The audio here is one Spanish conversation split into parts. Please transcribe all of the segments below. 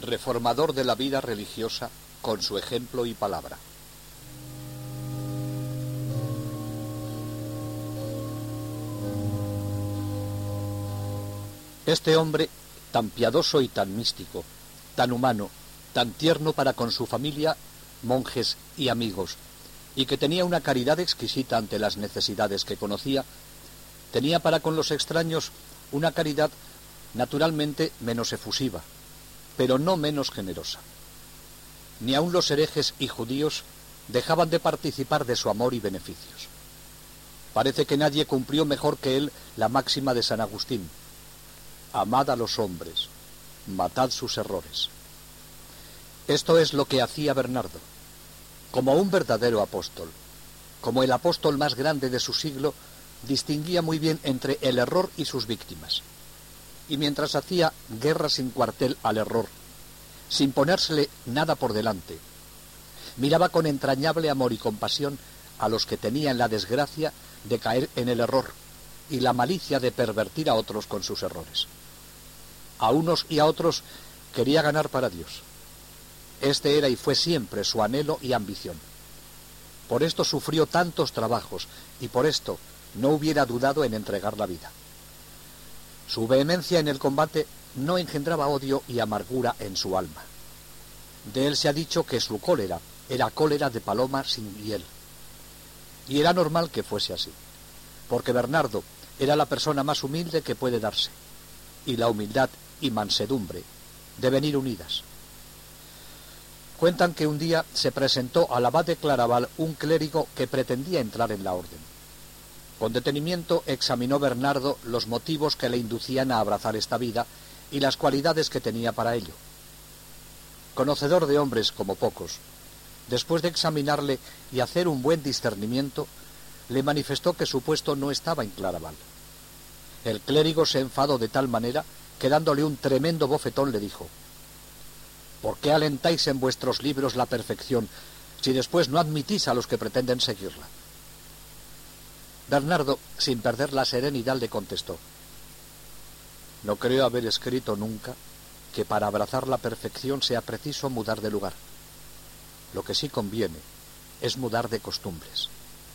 reformador de la vida religiosa con su ejemplo y palabra. Este hombre, tan piadoso y tan místico, tan humano, tan tierno para con su familia, monjes y amigos, y que tenía una caridad exquisita ante las necesidades que conocía, tenía para con los extraños una caridad naturalmente menos efusiva, pero no menos generosa. Ni aun los herejes y judíos dejaban de participar de su amor y beneficios. Parece que nadie cumplió mejor que él la máxima de San Agustín: amad a los hombres, matad sus errores. Esto es lo que hacía Bernardo. Como un verdadero apóstol, como el apóstol más grande de su siglo, distinguía muy bien entre el error y sus víctimas. Y mientras hacía guerra sin cuartel al error, sin ponérsele nada por delante, miraba con entrañable amor y compasión a los que tenían la desgracia de caer en el error y la malicia de pervertir a otros con sus errores. A unos y a otros quería ganar para Dios. Este era y fue siempre su anhelo y ambición. Por esto sufrió tantos trabajos y por esto no hubiera dudado en entregar la vida. Su vehemencia en el combate no engendraba odio y amargura en su alma. De él se ha dicho que su cólera era cólera de paloma sin hiel. Y era normal que fuese así, porque Bernardo era la persona más humilde que puede darse, y la humildad y mansedumbre deben ir unidas. Cuentan que un día se presentó al abad de Claraval un clérigo que pretendía entrar en la orden. Con detenimiento examinó Bernardo los motivos que le inducían a abrazar esta vida y las cualidades que tenía para ello. Conocedor de hombres como pocos, después de examinarle y hacer un buen discernimiento, le manifestó que su puesto no estaba en Claraval. El clérigo se enfadó de tal manera que, dándole un tremendo bofetón, le dijo: ¿por qué alentáis en vuestros libros la perfección si después no admitís a los que pretenden seguirla? Bernardo, sin perder la serenidad, le contestó: no creo haber escrito nunca que para abrazar la perfección sea preciso mudar de lugar. Lo que sí conviene es mudar de costumbres.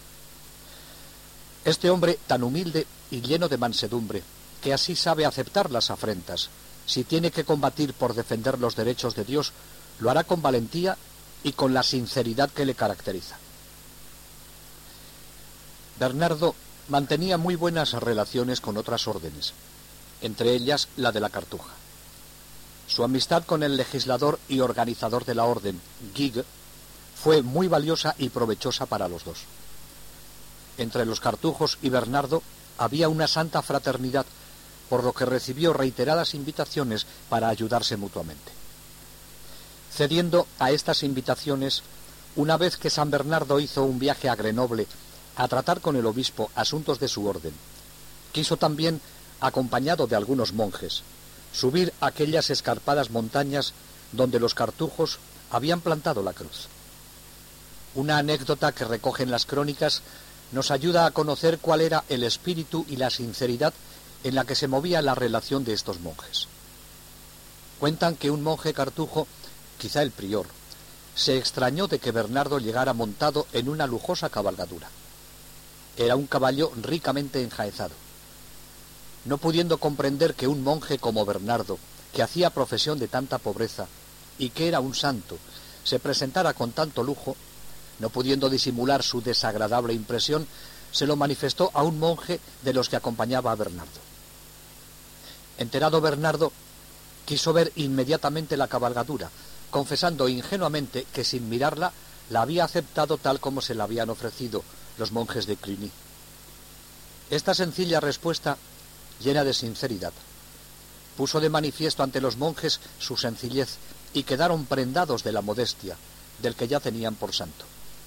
Este hombre tan humilde y lleno de mansedumbre, que así sabe aceptar las afrentas, si tiene que combatir por defender los derechos de Dios, lo hará con valentía y con la sinceridad que le caracteriza. Bernardo mantenía muy buenas relaciones con otras órdenes, entre ellas la de la Cartuja. Su amistad con el legislador y organizador de la orden, Gig, fue muy valiosa y provechosa para los dos. Entre los cartujos y Bernardo había una santa fraternidad, por lo que recibió reiteradas invitaciones para ayudarse mutuamente. Cediendo a estas invitaciones, una vez que San Bernardo hizo un viaje a Grenoble a tratar con el obispo asuntos de su orden, quiso también, acompañado de algunos monjes, subir aquellas escarpadas montañas donde los cartujos habían plantado la cruz. Una anécdota que recogen las crónicas nos ayuda a conocer cuál era el espíritu y la sinceridad en la que se movía la relación de estos monjes. Cuentan que un monje cartujo, quizá el prior, se extrañó de que Bernardo llegara montado en una lujosa cabalgadura. Era un caballo ricamente enjaezado. No pudiendo comprender que un monje como Bernardo, que hacía profesión de tanta pobreza y que era un santo, se presentara con tanto lujo, no pudiendo disimular su desagradable impresión, se lo manifestó a un monje de los que acompañaba a Bernardo. Enterado Bernardo, quiso ver inmediatamente la cabalgadura, confesando ingenuamente que sin mirarla la había aceptado tal como se la habían ofrecido los monjes de Cluny. Esta sencilla respuesta, llena de sinceridad, puso de manifiesto ante los monjes su sencillez y quedaron prendados de la modestia del que ya tenían por santo.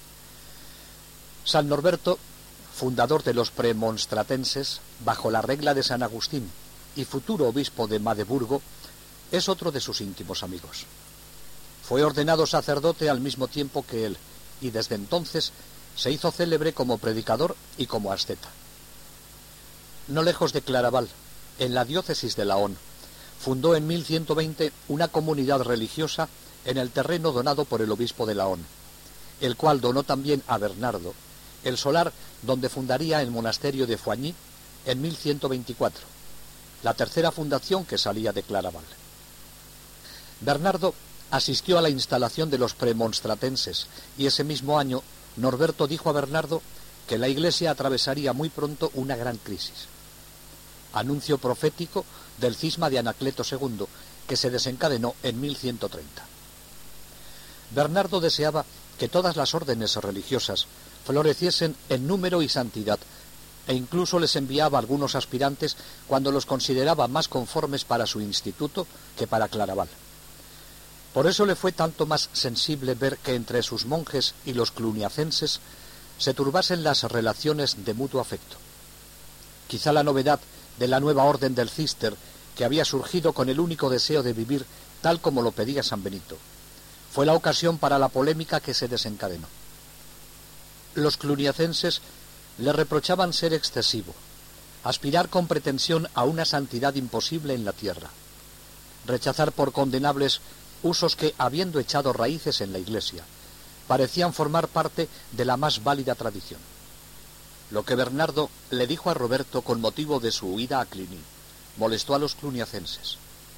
San Norberto, fundador de los premonstratenses, bajo la regla de San Agustín, y futuro obispo de Magdeburgo, es otro de sus íntimos amigos. Fue ordenado sacerdote al mismo tiempo que él, y desde entonces se hizo célebre como predicador y como asceta. No lejos de Claraval, en la diócesis de Laon, fundó en 1120 una comunidad religiosa en el terreno donado por el obispo de Laon, el cual donó también a Bernardo el solar donde fundaría el monasterio de Foigny en 1124, la tercera fundación que salía de Claraval. Bernardo asistió a la instalación de los premonstratenses y ese mismo año Norberto dijo a Bernardo que la Iglesia atravesaría muy pronto una gran crisis. Anuncio profético del cisma de Anacleto II, que se desencadenó en 1130. Bernardo deseaba que todas las órdenes religiosas floreciesen en número y santidad, e incluso les enviaba algunos aspirantes cuando los consideraba más conformes para su instituto que para Claraval. Por eso le fue tanto más sensible ver que entre sus monjes y los cluniacenses se turbasen las relaciones de mutuo afecto. Quizá la novedad de la nueva orden del Císter, que había surgido con el único deseo de vivir tal como lo pedía San Benito, fue la ocasión para la polémica que se desencadenó. Los cluniacenses le reprochaban ser excesivo, aspirar con pretensión a una santidad imposible en la tierra, rechazar por condenables usos que, habiendo echado raíces en la Iglesia, parecían formar parte de la más válida tradición. Lo que Bernardo le dijo a Roberto con motivo de su huida a Cluny molestó a los cluniacenses.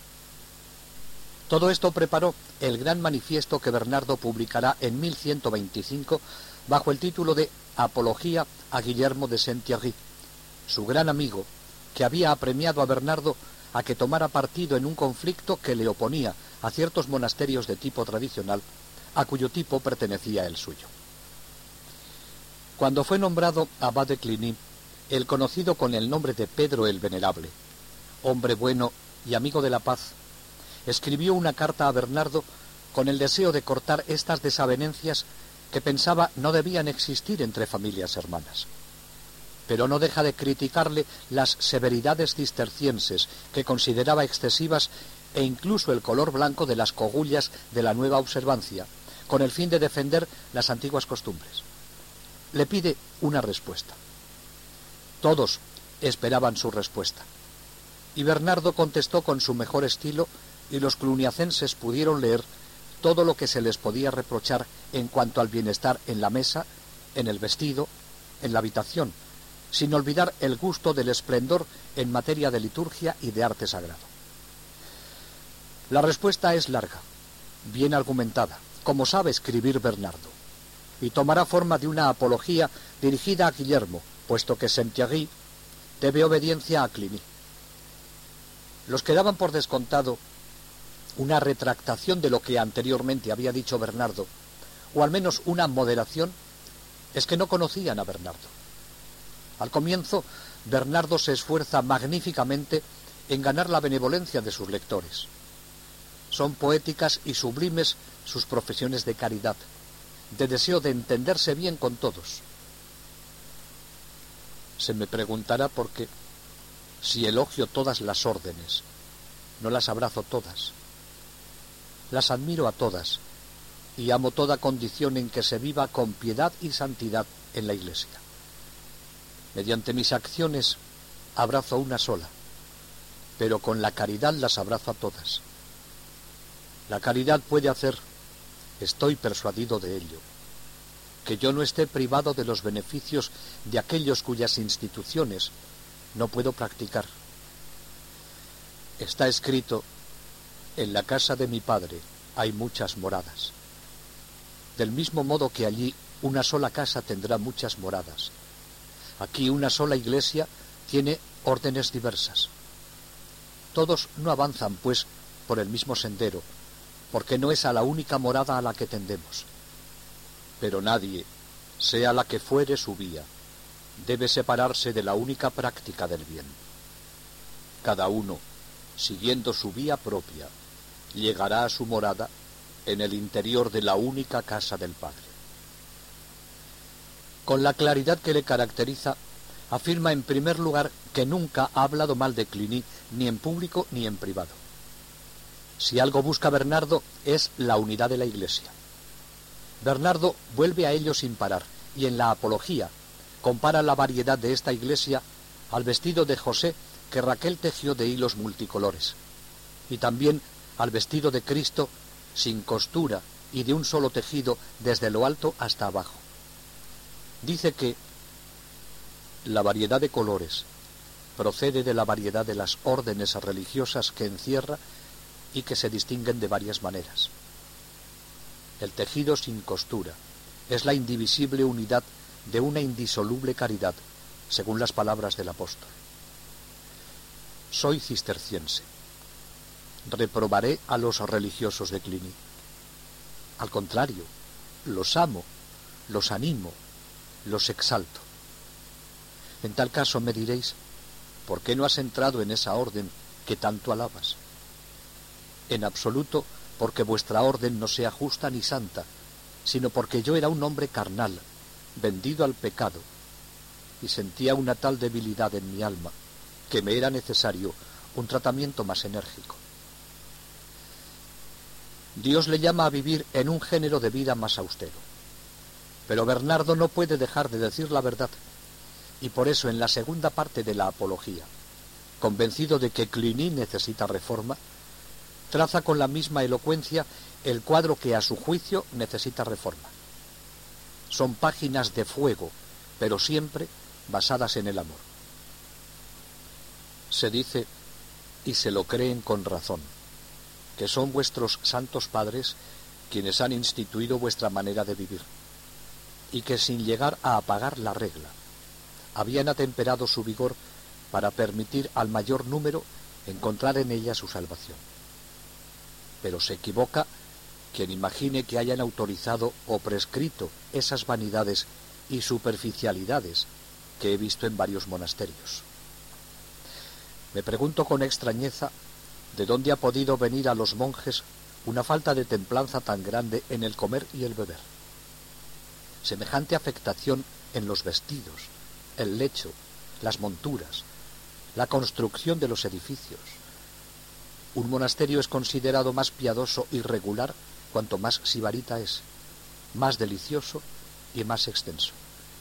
Todo esto preparó el gran manifiesto que Bernardo publicará en 1125 bajo el título de Apología a Guillermo de Saint-Thierry, su gran amigo, que había apremiado a Bernardo a que tomara partido en un conflicto que le oponía a ciertos monasterios de tipo tradicional, a cuyo tipo pertenecía el suyo. Cuando fue nombrado abad de Cluny, el conocido con el nombre de Pedro el Venerable, hombre bueno y amigo de la paz, escribió una carta a Bernardo con el deseo de cortar estas desavenencias que pensaba no debían existir entre familias hermanas. Pero no deja de criticarle las severidades cistercienses, que consideraba excesivas, e incluso el color blanco de las cogullas de la nueva observancia, con el fin de defender las antiguas costumbres. Le pide una respuesta. Todos esperaban su respuesta, y Bernardo contestó con su mejor estilo, y los cluniacenses pudieron leer todo lo que se les podía reprochar en cuanto al bienestar en la mesa, en el vestido, en la habitación, sin olvidar el gusto del esplendor en materia de liturgia y de arte sagrado. La respuesta es larga, bien argumentada, como sabe escribir Bernardo, y tomará forma de una apología dirigida a Guillermo, puesto que Saint-Thierry debe obediencia a Cluny. Los que daban por descontado una retractación de lo que anteriormente había dicho Bernardo, o al menos una moderación, es que no conocían a Bernardo. Al comienzo, Bernardo se esfuerza magníficamente en ganar la benevolencia de sus lectores. Son poéticas y sublimes sus profesiones de caridad, de deseo de entenderse bien con todos. Se me preguntará por qué, si elogio todas las órdenes, no las abrazo todas. Las admiro a todas y amo toda condición en que se viva con piedad y santidad en la Iglesia. Mediante mis acciones abrazo una sola, pero con la caridad las abrazo a todas. La caridad puede hacer, estoy persuadido de ello, que yo no esté privado de los beneficios de aquellos cuyas instituciones no puedo practicar. Está escrito: en la casa de mi Padre hay muchas moradas. Del mismo modo que allí una sola casa tendrá muchas moradas, aquí una sola iglesia tiene órdenes diversas. Todos no avanzan, pues, por el mismo sendero, porque no es a la única morada a la que tendemos. Pero nadie, sea la que fuere su vía, debe separarse de la única práctica del bien. Cada uno, siguiendo su vía propia, llegará a su morada en el interior de la única casa del Padre. Con la claridad que le caracteriza, afirma en primer lugar que nunca ha hablado mal de Cluny, ni en público ni en privado. Si algo busca Bernardo es la unidad de la Iglesia. Bernardo vuelve a ello sin parar, y en la Apología compara la variedad de esta Iglesia al vestido de José que Raquel tejió de hilos multicolores. y también al vestido de Cristo sin costura y de un solo tejido desde lo alto hasta abajo. Dice que la variedad de colores procede de la variedad de las órdenes religiosas que encierra y que se distinguen de varias maneras. El tejido sin costura es la indivisible unidad de una indisoluble caridad, según las palabras del apóstol. Soy cisterciense. Reprobaré a los religiosos de Cluny. Al contrario, los amo, los animo, los exalto. En tal caso me diréis, ¿por qué no has entrado en esa orden que tanto alabas? En absoluto porque vuestra orden no sea justa ni santa, sino porque yo era un hombre carnal, vendido al pecado, y sentía una tal debilidad en mi alma que me era necesario un tratamiento más enérgico. Dios le llama a vivir en un género de vida más austero. Pero Bernardo no puede dejar de decir la verdad, y por eso en la segunda parte de la Apología, convencido de que Cluny necesita reforma, traza con la misma elocuencia el cuadro que a su juicio necesita reforma. Son páginas de fuego, pero siempre basadas en el amor. Se dice, y se lo creen con razón, que son vuestros santos padres quienes han instituido vuestra manera de vivir, y que sin llegar a apagar la regla, habían atemperado su vigor para permitir al mayor número encontrar en ella su salvación. Pero se equivoca quien imagine que hayan autorizado o prescrito esas vanidades y superficialidades que he visto en varios monasterios. Me pregunto con extrañeza de dónde ha podido venir a los monjes una falta de templanza tan grande en el comer y el beber. Semejante afectación en los vestidos, el lecho, las monturas, la construcción de los edificios. Un monasterio es considerado más piadoso y regular cuanto más sibarita es, más delicioso y más extenso.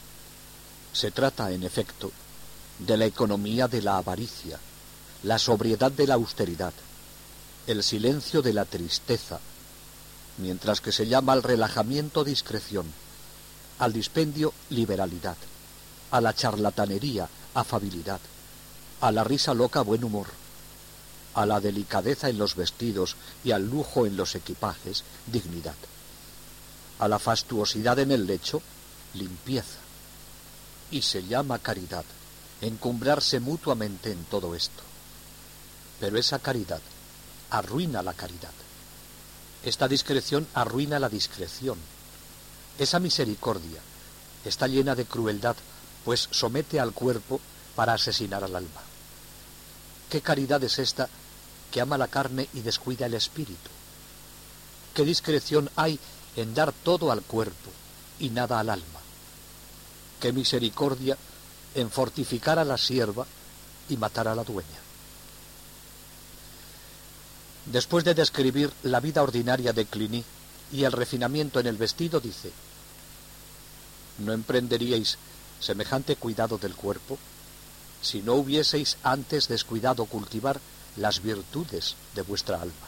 Se trata, en efecto, de la economía de la avaricia, la sobriedad de la austeridad, el silencio de la tristeza, mientras que se llama al relajamiento discreción, al dispendio liberalidad, a la charlatanería afabilidad, a la risa loca buen humor, a la delicadeza en los vestidos y al lujo en los equipajes dignidad, a la fastuosidad en el lecho limpieza, y se llama caridad encumbrarse mutuamente en todo esto. Pero esa caridad arruina la caridad. Esta discreción arruina la discreción. Esa misericordia está llena de crueldad, pues somete al cuerpo para asesinar al alma. ¿Qué caridad es esta que ama la carne y descuida el espíritu? ¿Qué discreción hay en dar todo al cuerpo y nada al alma? ¿Qué misericordia en fortificar a la sierva y matar a la dueña? Después de describir la vida ordinaria de Cluny y el refinamiento en el vestido, dice: ¿no emprenderíais semejante cuidado del cuerpo si no hubieseis antes descuidado cultivar las virtudes de vuestra alma?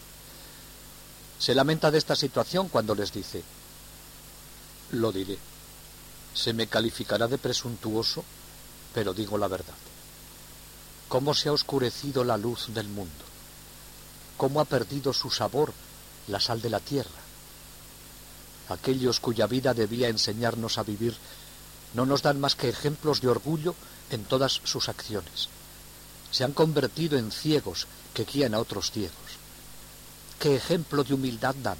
Se lamenta de esta situación cuando les dice: lo diré, se me calificará de presuntuoso, pero digo la verdad. ¿Cómo se ha oscurecido la luz del mundo? ¿Cómo ha perdido su sabor la sal de la tierra? Aquellos cuya vida debía enseñarnos a vivir no nos dan más que ejemplos de orgullo en todas sus acciones. Se han convertido en ciegos que guían a otros ciegos. ¿Qué ejemplo de humildad dan?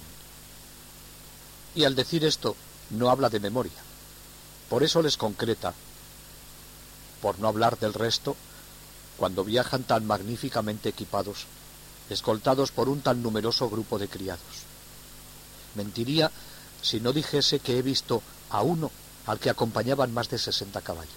Y al decir esto no habla de memoria. Por eso les concreta, por no hablar del resto, cuando viajan tan magníficamente equipados, escoltados por un tan numeroso grupo de criados. Mentiría si no dijese que he visto a uno al que acompañaban más de 60 caballos.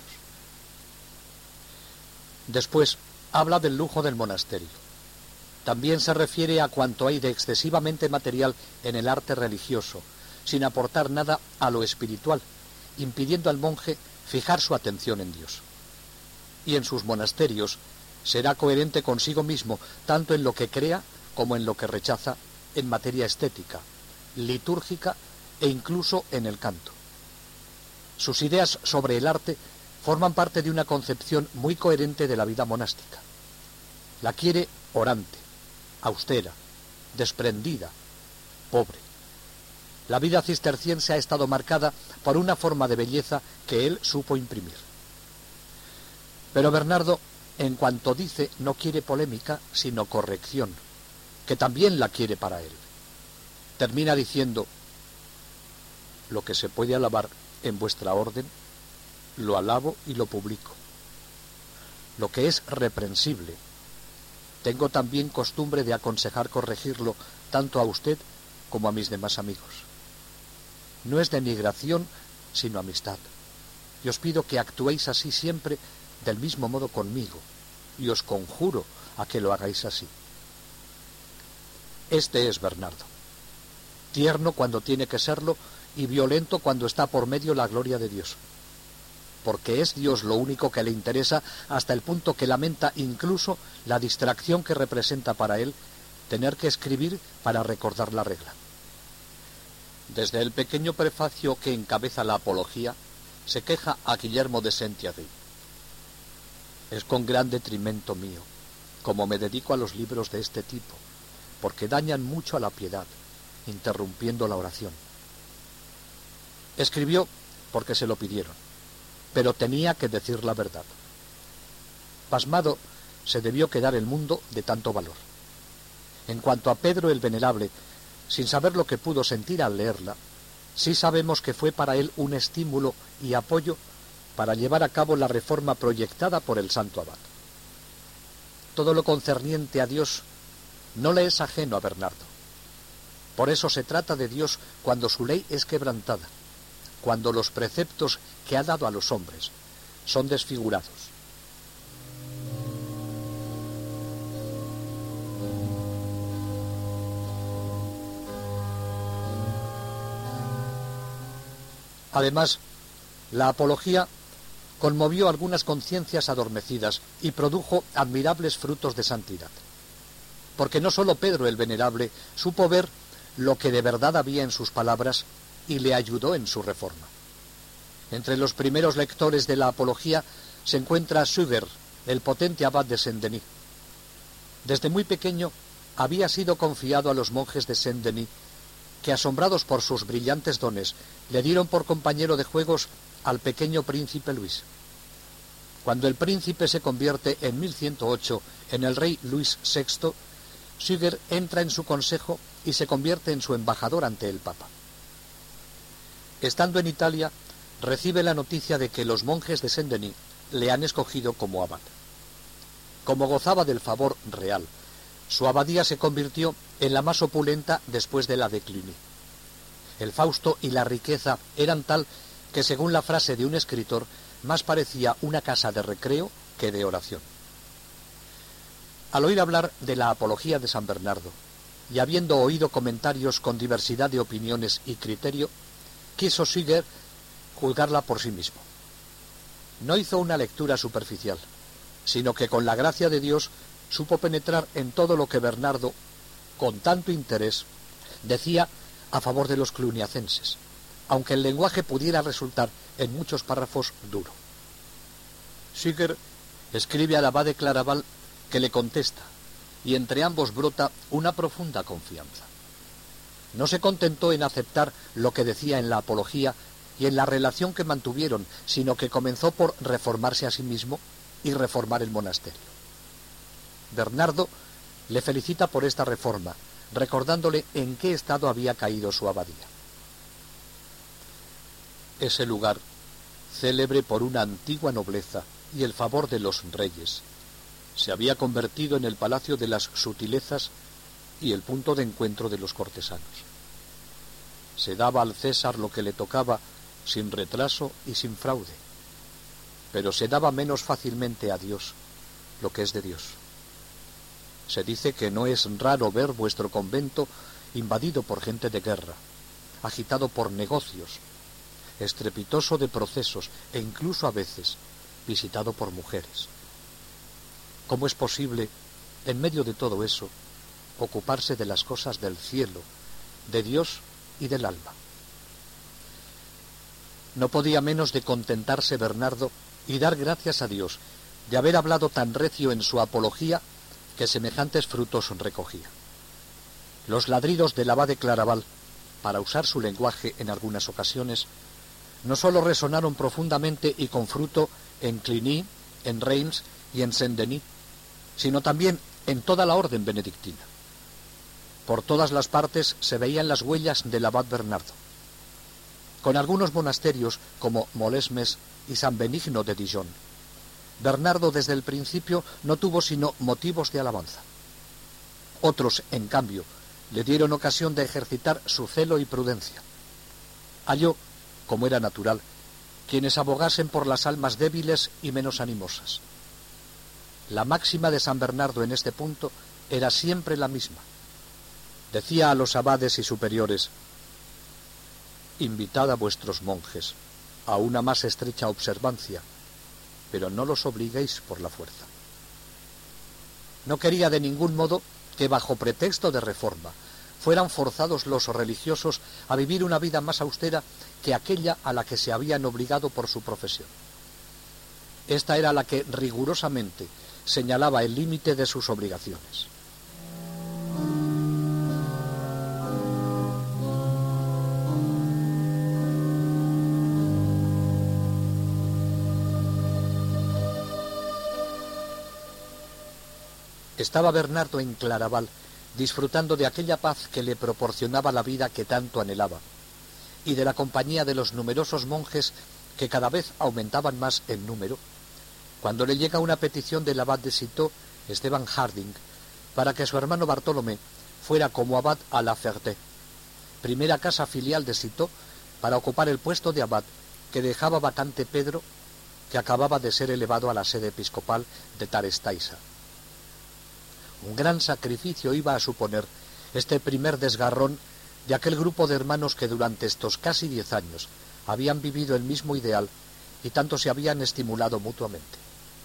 Después habla del lujo del monasterio. También se refiere a cuanto hay de excesivamente material en el arte religioso, sin aportar nada a lo espiritual, impidiendo al monje fijar su atención en Dios. Y en sus monasterios Será coherente consigo mismo, tanto en lo que crea como en lo que rechaza en materia estética, litúrgica e incluso en el canto. Sus ideas sobre el arte forman parte de una concepción muy coherente de la vida monástica. La quiere orante, austera, desprendida, pobre. La vida cisterciense ha estado marcada por una forma de belleza que él supo imprimir. Pero Bernardo, en cuanto dice, no quiere polémica, sino corrección, que también la quiere para él. Termina diciendo: lo que se puede alabar en vuestra orden, lo alabo y lo publico. Lo que es reprensible, tengo también costumbre de aconsejar corregirlo tanto a usted como a mis demás amigos. No es denigración, sino amistad. Y os pido que actuéis así siempre del mismo modo conmigo, y os conjuro a que lo hagáis así. Este es Bernardo, tierno cuando tiene que serlo y violento cuando está por medio la gloria de Dios, porque es Dios lo único que le interesa, hasta el punto que lamenta incluso la distracción que representa para él tener que escribir para recordar la regla. Desde el pequeño prefacio que encabeza la apología, se queja a Guillermo de Saint-Thierry: es con gran detrimento mío, como me dedico a los libros de este tipo, porque dañan mucho a la piedad, interrumpiendo la oración. Escribió porque se lo pidieron, pero tenía que decir la verdad. Pasmado se debió quedar el mundo de tanto valor. En cuanto a Pedro el Venerable, sin saber lo que pudo sentir al leerla, sí sabemos que fue para él un estímulo y apoyo para llevar a cabo la reforma proyectada por el santo abad. Todo lo concerniente a Dios no le es ajeno a Bernardo. Por eso se trata de Dios cuando su ley es quebrantada, cuando los preceptos que ha dado a los hombres son desfigurados. Además, la apología conmovió algunas conciencias adormecidas y produjo admirables frutos de santidad. Porque no sólo Pedro el Venerable supo ver lo que de verdad había en sus palabras y le ayudó en su reforma. Entre los primeros lectores de la apología se encuentra Suger, el potente abad de Saint-Denis. Desde muy pequeño había sido confiado a los monjes de Saint-Denis, que, asombrados por sus brillantes dones, le dieron por compañero de juegos al pequeño príncipe Luis. Cuando el príncipe se convierte en 1108 en el rey Luis VI, Suger entra en su consejo y se convierte en su embajador ante el Papa. Estando en Italia, recibe la noticia de que los monjes de Saint-Denis le han escogido como abad. Como gozaba del favor real, su abadía se convirtió en la más opulenta después de la de Cluny. El fausto y la riqueza eran tal que, según la frase de un escritor, más parecía una casa de recreo que de oración. Al oír hablar de la apología de San Bernardo, y habiendo oído comentarios con diversidad de opiniones y criterio, quiso Suger juzgarla por sí mismo. No hizo una lectura superficial, sino que con la gracia de Dios supo penetrar en todo lo que Bernardo, con tanto interés, decía a favor de los cluniacenses, aunque el lenguaje pudiera resultar en muchos párrafos duro. Suger escribe al abad de Claraval que le contesta, y entre ambos brota una profunda confianza. No se contentó en aceptar lo que decía en la apología y en la relación que mantuvieron, sino que comenzó por reformarse a sí mismo y reformar el monasterio. Bernardo le felicita por esta reforma, recordándole en qué estado había caído su abadía. Ese lugar, célebre por una antigua nobleza y el favor de los reyes, se había convertido en el palacio de las sutilezas y el punto de encuentro de los cortesanos. Se daba al César lo que le tocaba sin retraso y sin fraude, pero se daba menos fácilmente a Dios lo que es de Dios. Se dice que no es raro ver vuestro convento invadido por gente de guerra, agitado por negocios, estrepitoso de procesos e incluso a veces visitado por mujeres. ¿Cómo es posible, en medio de todo eso, ocuparse de las cosas del cielo, de Dios y del alma? No podía menos de contentarse Bernardo y dar gracias a Dios de haber hablado tan recio en su apología que semejantes frutos recogía. Los ladridos del abad de Claraval, para usar su lenguaje en algunas ocasiones, no sólo resonaron profundamente y con fruto en Cluny, en Reims y en Saint-Denis, sino también en toda la orden benedictina. Por todas las partes se veían las huellas del abad Bernardo. Con algunos monasterios como Molesmes y San Benigno de Dijon, Bernardo desde el principio no tuvo sino motivos de alabanza. Otros, en cambio, le dieron ocasión de ejercitar su celo y prudencia. Halló, como era natural, quienes abogasen por las almas débiles y menos animosas. La máxima de San Bernardo en este punto era siempre la misma. Decía a los abades y superiores: invitad a vuestros monjes a una más estrecha observancia, pero no los obliguéis por la fuerza. No quería de ningún modo que bajo pretexto de reforma fueran forzados los religiosos a vivir una vida más austera que aquella a la que se habían obligado por su profesión. Esta era la que rigurosamente señalaba el límite de sus obligaciones. Estaba Bernardo en Claraval, disfrutando de aquella paz que le proporcionaba la vida que tanto anhelaba, y de la compañía de los numerosos monjes que cada vez aumentaban más en número, cuando le llega una petición del abad de Citeaux, Esteban Harding, para que su hermano Bartolomé fuera como abad a La Ferté, primera casa filial de Citeaux, para ocupar el puesto de abad que dejaba vacante Pedro, que acababa de ser elevado a la sede episcopal de Tarestaisa. Un gran sacrificio iba a suponer este primer desgarrón de aquel grupo de hermanos que durante estos casi 10 años habían vivido el mismo ideal y tanto se habían estimulado mutuamente.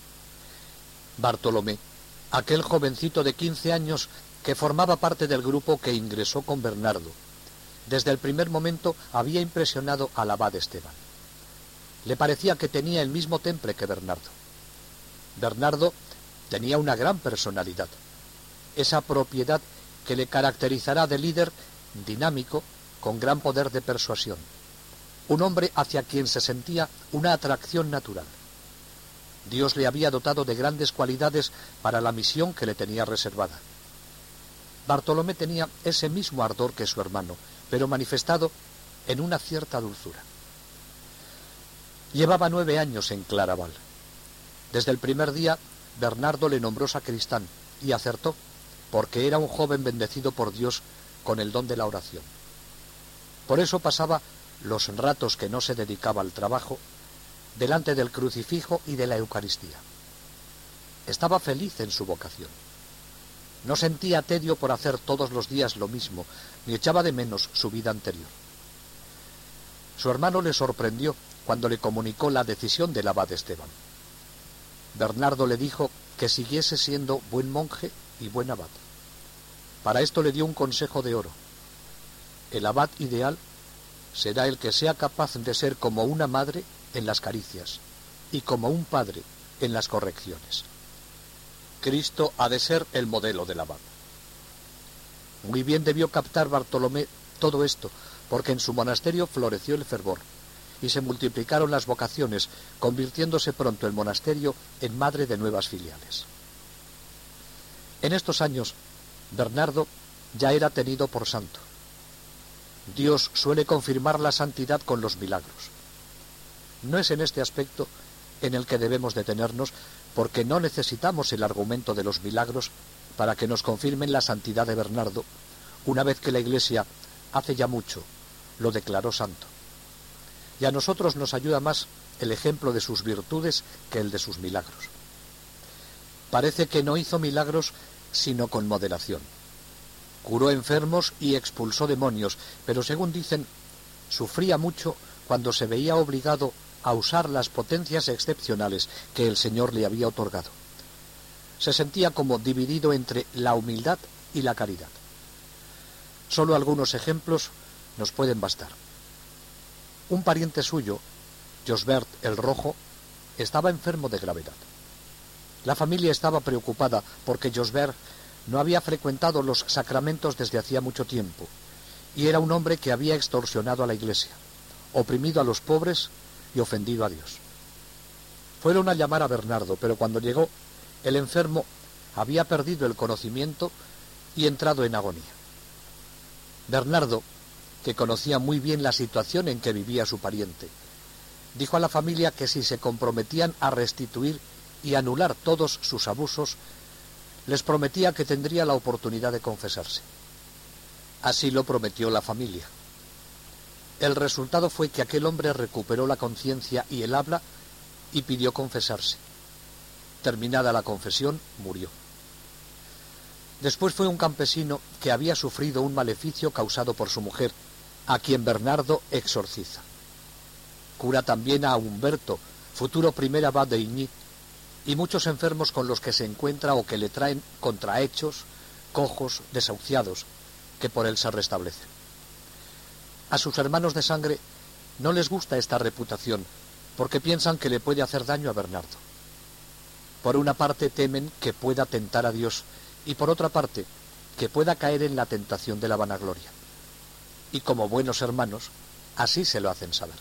Bartolomé, aquel jovencito de 15 años que formaba parte del grupo que ingresó con Bernardo, desde el primer momento había impresionado al abad Esteban. Le parecía que tenía el mismo temple que Bernardo. Bernardo tenía una gran personalidad, esa propiedad que le caracterizará de líder dinámico, con gran poder de persuasión, un hombre hacia quien se sentía una atracción natural. Dios le había dotado de grandes cualidades para la misión que le tenía reservada. Bartolomé tenía ese mismo ardor que su hermano, pero manifestado en una cierta dulzura. Llevaba 9 años en Claraval. Desde el primer día, Bernardo le nombró sacristán, y acertó, porque era un joven bendecido por Dios con el don de la oración. Por eso pasaba los ratos que no se dedicaba al trabajo delante del crucifijo y de la Eucaristía. Estaba feliz en su vocación. No sentía tedio por hacer todos los días lo mismo, ni echaba de menos su vida anterior. Su hermano le sorprendió cuando le comunicó la decisión del abad Esteban. Bernardo le dijo que siguiese siendo buen monje y buen abad. Para esto le dio un consejo de oro: el abad ideal será el que sea capaz de ser como una madre en las caricias y como un padre en las correcciones. Cristo ha de ser el modelo del abad. Muy bien debió captar Bartolomé todo esto, porque en su monasterio floreció el fervor y se multiplicaron las vocaciones, convirtiéndose pronto el monasterio en madre de nuevas filiales. En estos años, Bernardo ya era tenido por santo. Dios suele confirmar la santidad con los milagros. No es en este aspecto en el que debemos detenernos, porque no necesitamos el argumento de los milagros para que nos confirmen la santidad de Bernardo, una vez que la Iglesia, hace ya mucho, lo declaró santo. Y a nosotros nos ayuda más el ejemplo de sus virtudes que el de sus milagros. Parece que no hizo milagros sino con moderación. Curó enfermos y expulsó demonios, pero según dicen, sufría mucho cuando se veía obligado a usar las potencias excepcionales que el Señor le había otorgado. se sentía como dividido entre la humildad y la caridad. Solo algunos ejemplos nos pueden bastar. Un pariente suyo, Josbert el Rojo, estaba enfermo de gravedad. La familia estaba preocupada porque Josbert no había frecuentado los sacramentos desde hacía mucho tiempo y era un hombre que había extorsionado a la Iglesia, oprimido a los pobres y ofendido a Dios. Fueron a llamar a Bernardo, pero cuando llegó, el enfermo había perdido el conocimiento y entrado en agonía. Bernardo, que conocía muy bien la situación en que vivía su pariente, dijo a la familia que si se comprometían a restituir y anular todos sus abusos, les prometía que tendría la oportunidad de confesarse. Así lo prometió la familia. El resultado fue que aquel hombre recuperó la conciencia y el habla y pidió confesarse. Terminada la confesión, murió. Después fue un campesino que había sufrido un maleficio causado por su mujer, a quien Bernardo exorciza. Cura también a Humberto, futuro primer abad de Igny, y muchos enfermos con los que se encuentra o que le traen contrahechos, cojos, desahuciados, que por él se restablecen. A sus hermanos de sangre no les gusta esta reputación, porque piensan que le puede hacer daño a Bernardo. Por una parte temen que pueda tentar a Dios, y por otra parte, que pueda caer en la tentación de la vanagloria. Y como buenos hermanos, así se lo hacen saber.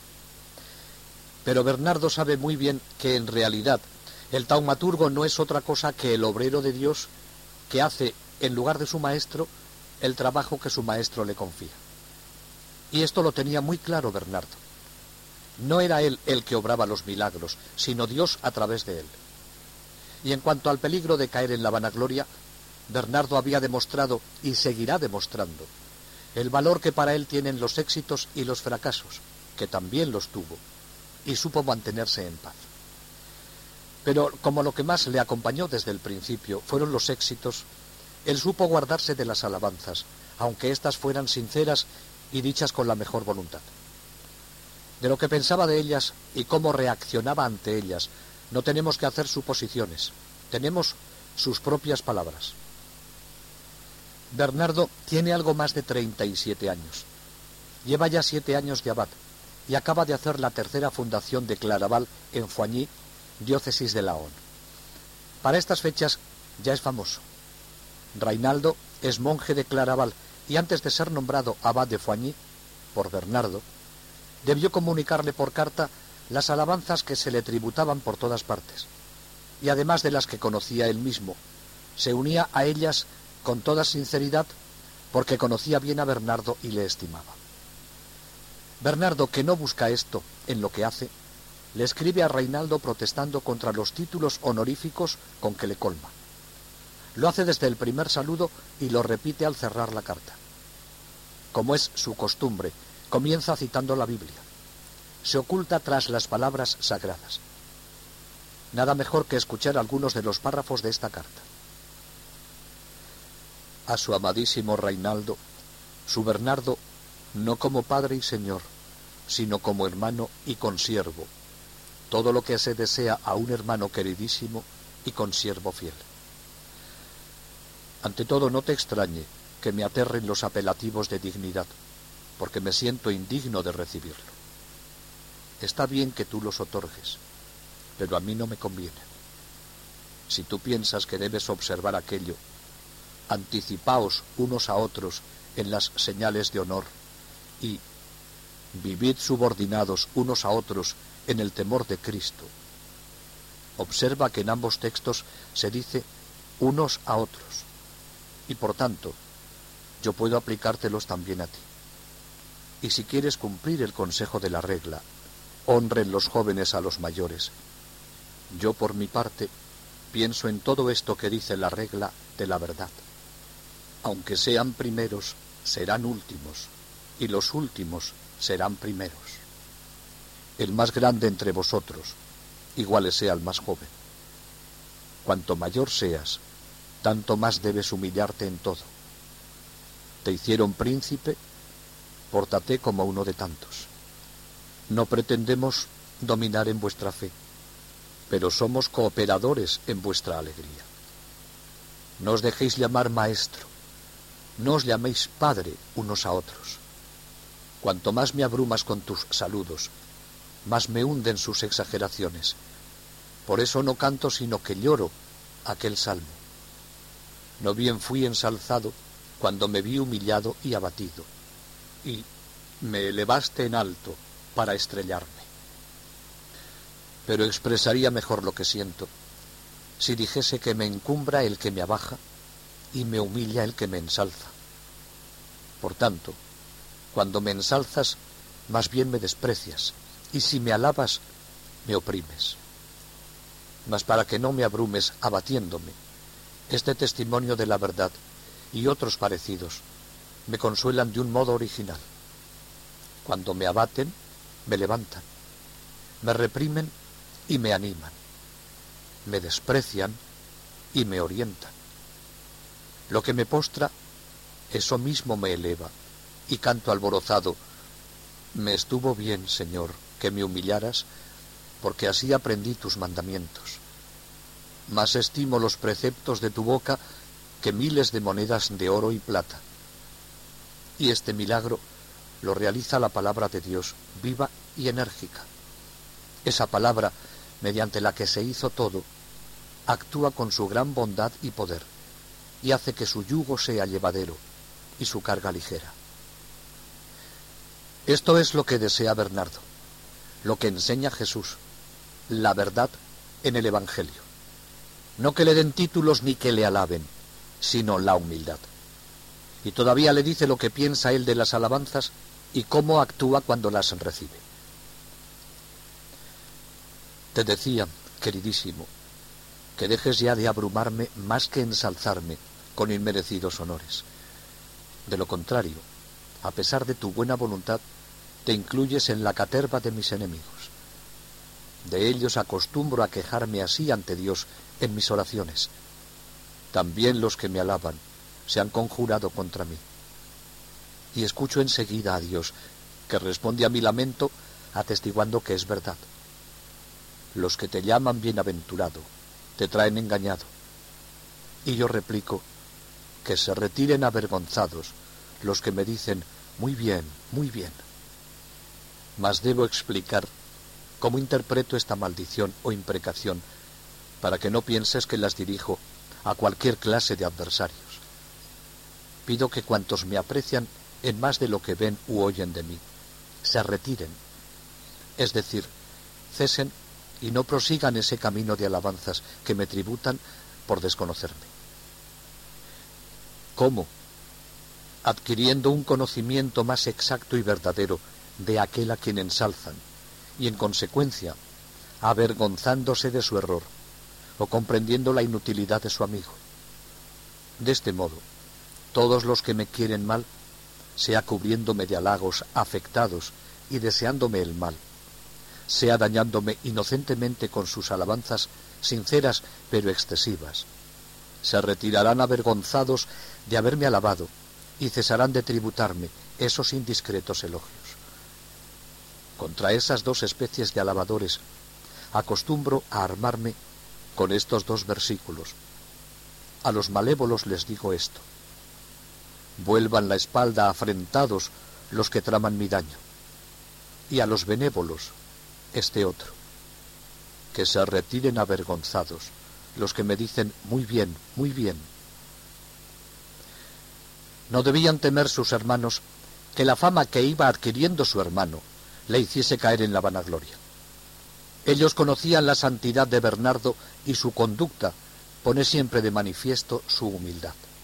Pero Bernardo sabe muy bien que en realidad el taumaturgo no es otra cosa que el obrero de Dios que hace, en lugar de su maestro, el trabajo que su maestro le confía. Y esto lo tenía muy claro Bernardo. No era él el que obraba los milagros, sino Dios a través de él. Y en cuanto al peligro de caer en la vanagloria, Bernardo había demostrado y seguirá demostrando el valor que para él tienen los éxitos y los fracasos, que también los tuvo, y supo mantenerse en paz. Pero como lo que más le acompañó desde el principio fueron los éxitos, él supo guardarse de las alabanzas, aunque éstas fueran sinceras y dichas con la mejor voluntad. De lo que pensaba de ellas y cómo reaccionaba ante ellas, no tenemos que hacer suposiciones, tenemos sus propias palabras. Bernardo tiene algo más de 37 años. Lleva ya 7 años de abad y acaba de hacer la tercera fundación de Claraval en Foigny, diócesis de Laon. Para estas fechas ya es famoso. Reinaldo es monje de Claraval y antes de ser nombrado abad de Foigny por Bernardo, debió comunicarle por carta las alabanzas que se le tributaban por todas partes, y además de las que conocía él mismo, se unía a ellas con toda sinceridad porque conocía bien a Bernardo y le estimaba. Bernardo, que no busca esto en lo que hace, le escribe a Reinaldo protestando contra los títulos honoríficos con que le colma. Lo hace desde el primer saludo y lo repite al cerrar la carta. Como es su costumbre, comienza citando la Biblia. Se oculta tras las palabras sagradas. Nada mejor que escuchar algunos de los párrafos de esta carta. A su amadísimo Reinaldo, su Bernardo, no como padre y señor, sino como hermano y consiervo, todo lo que se desea a un hermano queridísimo y consiervo fiel. Ante todo, no te extrañe que me aterren los apelativos de dignidad, porque me siento indigno de recibirlo. Está bien que tú los otorgues, pero a mí no me conviene. Si tú piensas que debes observar aquello, anticipaos unos a otros en las señales de honor y vivid subordinados unos a otros en el temor de Cristo. Observa que en ambos textos se dice unos a otros, y por tanto, yo puedo aplicártelos también a ti. Y si quieres cumplir el consejo de la regla, honren los jóvenes a los mayores. Yo, por mi parte, pienso en todo esto que dice la regla de la verdad. Aunque sean primeros, serán últimos, y los últimos serán primeros. El más grande entre vosotros, igual sea el más joven. Cuanto mayor seas, tanto más debes humillarte en todo. Te hicieron príncipe, pórtate como uno de tantos. No pretendemos dominar en vuestra fe, pero somos cooperadores en vuestra alegría. No os dejéis llamar maestro, no os llaméis padre unos a otros. Cuanto más me abrumas con tus saludos, más me hunden sus exageraciones. Por eso no canto sino que lloro aquel salmo. No bien fui ensalzado cuando me vi humillado y abatido, y me elevaste en alto para estrellarme. Pero expresaría mejor lo que siento si dijese que me encumbra el que me abaja y me humilla el que me ensalza. Por tanto, cuando me ensalzas, más bien me desprecias, y si me alabas, me oprimes. Mas para que no me abrumes abatiéndome, este testimonio de la verdad y otros parecidos me consuelan de un modo original. Cuando me abaten, me levantan, me reprimen y me animan, me desprecian y me orientan. Lo que me postra, eso mismo me eleva, y canto alborozado: me estuvo bien, Señor, que me humillaras, porque así aprendí tus mandamientos. Más estimo los preceptos de tu boca que miles de monedas de oro y plata. Y este milagro lo realiza la palabra de Dios, viva y enérgica. Esa palabra, mediante la que se hizo todo, actúa con su gran bondad y poder, y hace que su yugo sea llevadero y su carga ligera. Esto es lo que desea Bernardo, lo que enseña Jesús, la verdad en el Evangelio. No que le den títulos ni que le alaben, sino la humildad. Y todavía le dice lo que piensa él de las alabanzas y cómo actúa cuando las recibe. Te decía, queridísimo, que dejes ya de abrumarme más que ensalzarme con inmerecidos honores. De lo contrario, a pesar de tu buena voluntad, te incluyes en la caterva de mis enemigos. De ellos acostumbro a quejarme así ante Dios en mis oraciones. También los que me alaban se han conjurado contra mí. Y escucho enseguida a Dios, que responde a mi lamento atestiguando que es verdad. Los que te llaman bienaventurado te traen engañado. Y yo replico: que se retiren avergonzados los que me dicen muy bien, muy bien. Mas debo explicar cómo interpreto esta maldición o imprecación, para que no pienses que las dirijo a cualquier clase de adversarios. Pido que cuantos me aprecian en más de lo que ven u oyen de mí, se retiren, es decir, cesen y no prosigan ese camino de alabanzas que me tributan por desconocerme. ¿Cómo? Adquiriendo un conocimiento más exacto y verdadero de aquel a quien ensalzan, y en consecuencia, avergonzándose de su error, o comprendiendo la inutilidad de su amigo. De este modo, todos los que me quieren mal, sea cubriéndome de halagos afectados y deseándome el mal, sea dañándome inocentemente con sus alabanzas sinceras pero excesivas, se retirarán avergonzados de haberme alabado y cesarán de tributarme esos indiscretos elogios. Contra esas dos especies de alabadores acostumbro a armarme con estos dos versículos. A los malévolos les digo esto: vuelvan la espalda afrentados los que traman mi daño. Y a los benévolos este otro: que se retiren avergonzados los que me dicen muy bien, muy bien. No debían temer sus hermanos que la fama que iba adquiriendo su hermano le hiciese caer en la vanagloria. Ellos conocían la santidad de Bernardo y su conducta pone siempre de manifiesto su humildad.